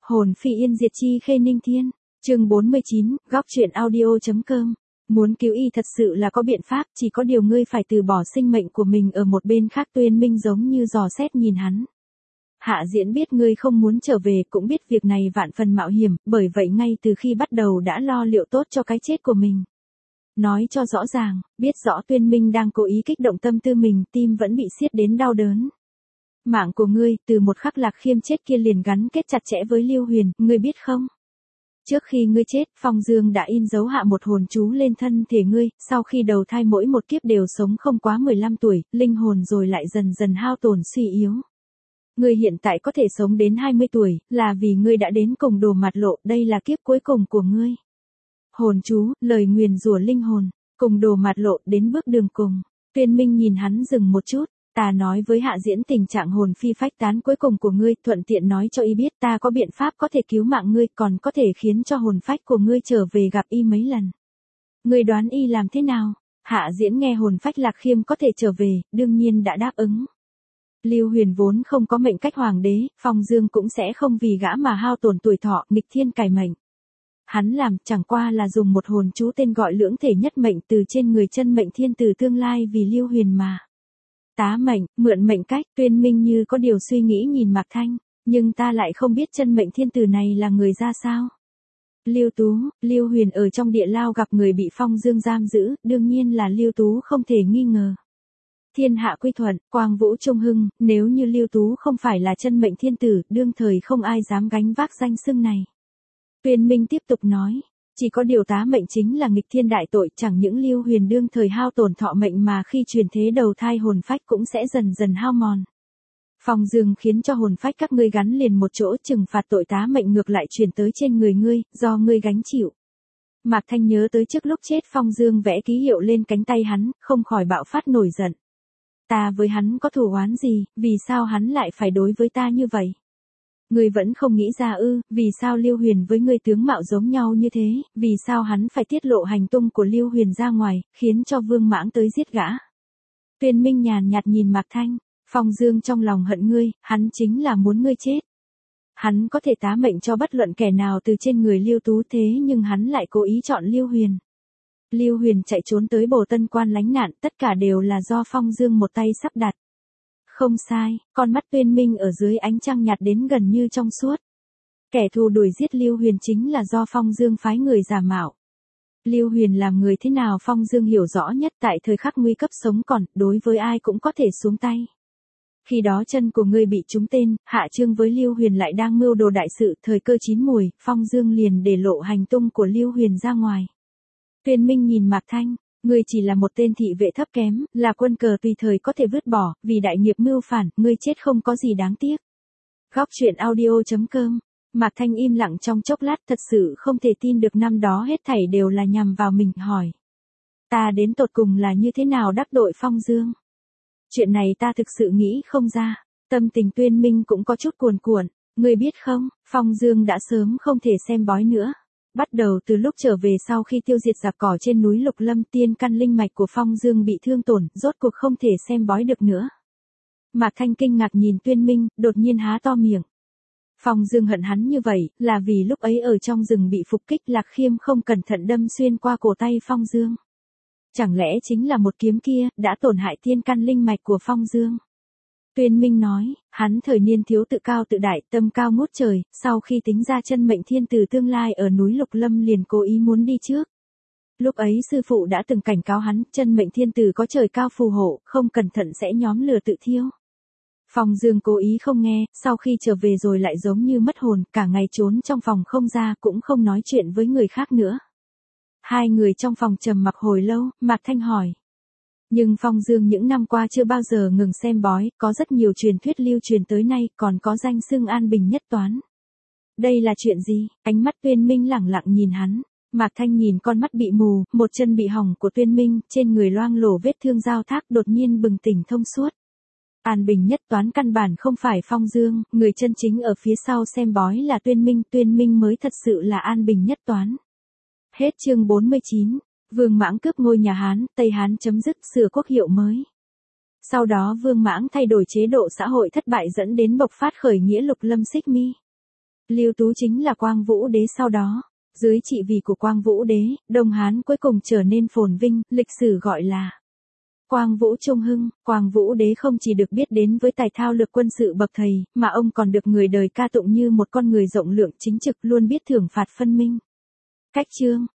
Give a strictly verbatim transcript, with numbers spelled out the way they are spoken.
Hồn phi yên diệt chi khê ninh thiên. Chương bốn mươi chín, góc truyện audio.com. Muốn cứu y thật sự là có biện pháp, chỉ có điều ngươi phải từ bỏ sinh mệnh của mình ở một bên khác. Tuyên Minh giống như dò xét nhìn hắn. Hạ Diễn biết ngươi không muốn trở về, cũng biết việc này vạn phần mạo hiểm, bởi vậy ngay từ khi bắt đầu đã lo liệu tốt cho cái chết của mình. Nói cho rõ ràng, biết rõ Tuyên Minh đang cố ý kích động tâm tư mình, tim vẫn bị siết đến đau đớn. Mạng của ngươi, từ một khắc Lạc Khiêm chết kia liền gắn kết chặt chẽ với Lưu Huyền, ngươi biết không? Trước khi ngươi chết, Phong Dương đã in dấu hạ một hồn chú lên thân thể ngươi, sau khi đầu thai mỗi một kiếp đều sống không quá mười lăm tuổi, linh hồn rồi lại dần dần hao tổn suy yếu. Ngươi hiện tại có thể sống đến hai mươi tuổi, là vì ngươi đã đến cùng Đồ Mạt Lộ, đây là kiếp cuối cùng của ngươi. Hồn chú, lời nguyền rủa linh hồn, cùng Đồ Mạt Lộ đến bước đường cùng. Tuyên Minh nhìn hắn dừng một chút. Ta nói với Hạ Diễn tình trạng hồn phi phách tán cuối cùng của ngươi, thuận tiện nói cho y biết ta có biện pháp có thể cứu mạng ngươi, còn có thể khiến cho hồn phách của ngươi trở về gặp y mấy lần. Ngươi đoán y làm thế nào? Hạ Diễn nghe hồn phách Lạc Khiêm có thể trở về, đương nhiên đã đáp ứng. Lưu Huyền vốn không có mệnh cách hoàng đế, Phong Dương cũng sẽ không vì gã mà hao tổn tuổi thọ, nghịch thiên cải mệnh. Hắn làm chẳng qua là dùng một hồn chú tên gọi lưỡng thể nhất mệnh từ trên người chân mệnh thiên tử tương lai vì Lưu Huyền mà. Tá mệnh, mượn mệnh cách. Tuyên Minh như có điều suy nghĩ nhìn Mạc Thanh, nhưng ta lại không biết chân mệnh thiên tử này là người ra sao. Lưu Tú, Lưu Huyền ở trong địa lao gặp người bị Phong Dương giam giữ, đương nhiên là Lưu Tú không thể nghi ngờ. Thiên hạ quy thuận, quang vũ trung hưng, nếu như Lưu Tú không phải là chân mệnh thiên tử, đương thời không ai dám gánh vác danh xưng này. Tuyên Minh tiếp tục nói. Chỉ có điều tá mệnh chính là nghịch thiên đại tội, chẳng những Lưu Huyền đương thời hao tổn thọ mệnh mà khi truyền thế đầu thai hồn phách cũng sẽ dần dần hao mòn. Phong Dương khiến cho hồn phách các ngươi gắn liền một chỗ, trừng phạt tội tá mệnh ngược lại truyền tới trên người ngươi, do ngươi gánh chịu. Mạc Thanh nhớ tới trước lúc chết Phong Dương vẽ ký hiệu lên cánh tay hắn, không khỏi bạo phát nổi giận. Ta với hắn có thù oán gì, vì sao hắn lại phải đối với ta như vậy? Ngươi vẫn không nghĩ ra ư, vì sao Lưu Huyền với ngươi tướng mạo giống nhau như thế, vì sao hắn phải tiết lộ hành tung của Lưu Huyền ra ngoài, khiến cho Vương Mãng tới giết gã. Tuyên Minh nhàn nhạt nhìn Mạc Thanh, Phong Dương trong lòng hận ngươi, hắn chính là muốn ngươi chết. Hắn có thể tá mệnh cho bất luận kẻ nào từ trên người Lưu Tú, thế nhưng hắn lại cố ý chọn Lưu Huyền. Lưu Huyền chạy trốn tới Bồ Tân Quan lánh nạn, tất cả đều là do Phong Dương một tay sắp đặt. Không sai, con mắt Tuyên Minh ở dưới ánh trăng nhạt đến gần như trong suốt. Kẻ thù đuổi giết Lưu Huyền chính là do Phong Dương phái người giả mạo. Lưu Huyền làm người thế nào Phong Dương hiểu rõ nhất, tại thời khắc nguy cấp sống còn, đối với ai cũng có thể xuống tay. Khi đó chân của ngươi bị trúng tên, hạ trương với Lưu Huyền lại đang mưu đồ đại sự, thời cơ chín mùi, Phong Dương liền để lộ hành tung của Lưu Huyền ra ngoài. Tuyên Minh nhìn Mạc Thanh. Ngươi chỉ là một tên thị vệ thấp kém, là quân cờ tùy thời có thể vứt bỏ, vì đại nghiệp mưu phản, ngươi chết không có gì đáng tiếc. Góc truyện audio.com. Mạc Thanh im lặng trong chốc lát, thật sự không thể tin được năm đó hết thảy đều là nhằm vào mình, hỏi. Ta đến tột cùng là như thế nào đắc tội Phong Dương? Chuyện này ta thực sự nghĩ không ra. Tâm tình Tuyên Minh cũng có chút cuồn cuộn. Ngươi biết không, Phong Dương đã sớm không thể xem bói nữa. Bắt đầu từ lúc trở về sau khi tiêu diệt giặc cỏ trên núi Lục Lâm, tiên căn linh mạch của Phong Dương bị thương tổn, rốt cuộc không thể xem bói được nữa. Mạc Thanh kinh ngạc nhìn Tuyên Minh, đột nhiên há to miệng. Phong Dương hận hắn như vậy, là vì lúc ấy ở trong rừng bị phục kích, Lạc Khiêm không cẩn thận đâm xuyên qua cổ tay Phong Dương. Chẳng lẽ chính là một kiếm kia, đã tổn hại tiên căn linh mạch của Phong Dương? Tuyên Minh nói, hắn thời niên thiếu tự cao tự đại, tâm cao ngút trời, sau khi tính ra chân mệnh thiên tử tương lai ở núi Lục Lâm liền cố ý muốn đi trước. Lúc ấy sư phụ đã từng cảnh cáo hắn, chân mệnh thiên tử có trời cao phù hộ, không cẩn thận sẽ nhóm lửa tự thiêu. Phong Dương cố ý không nghe, sau khi trở về rồi lại giống như mất hồn, cả ngày trốn trong phòng không ra, cũng không nói chuyện với người khác nữa. Hai người trong phòng trầm mặc hồi lâu, Mạc Thanh hỏi. Nhưng Phong Dương những năm qua chưa bao giờ ngừng xem bói, có rất nhiều truyền thuyết lưu truyền tới nay, còn có danh xưng an bình nhất toán. Đây là chuyện gì? Ánh mắt Tuyên Minh lẳng lặng nhìn hắn. Mạc Thanh nhìn con mắt bị mù, một chân bị hỏng của Tuyên Minh, trên người loang lổ vết thương giao thác, đột nhiên bừng tỉnh thông suốt. An bình nhất toán căn bản không phải Phong Dương, người chân chính ở phía sau xem bói là Tuyên Minh, Tuyên Minh mới thật sự là an bình nhất toán. Hết chương bốn mươi chín. Vương Mãng cướp ngôi nhà Hán, Tây Hán chấm dứt, sửa quốc hiệu mới. Sau đó Vương Mãng thay đổi chế độ xã hội thất bại dẫn đến bộc phát khởi nghĩa Lục Lâm Xích Mi. Lưu Tú chính là Quang Vũ Đế sau đó. Dưới trị vì của Quang Vũ Đế, Đông Hán cuối cùng trở nên phồn vinh, lịch sử gọi là Quang Vũ Trung Hưng. Quang Vũ Đế không chỉ được biết đến với tài thao lược quân sự bậc thầy, mà ông còn được người đời ca tụng như một con người rộng lượng chính trực, luôn biết thưởng phạt phân minh. Cách chương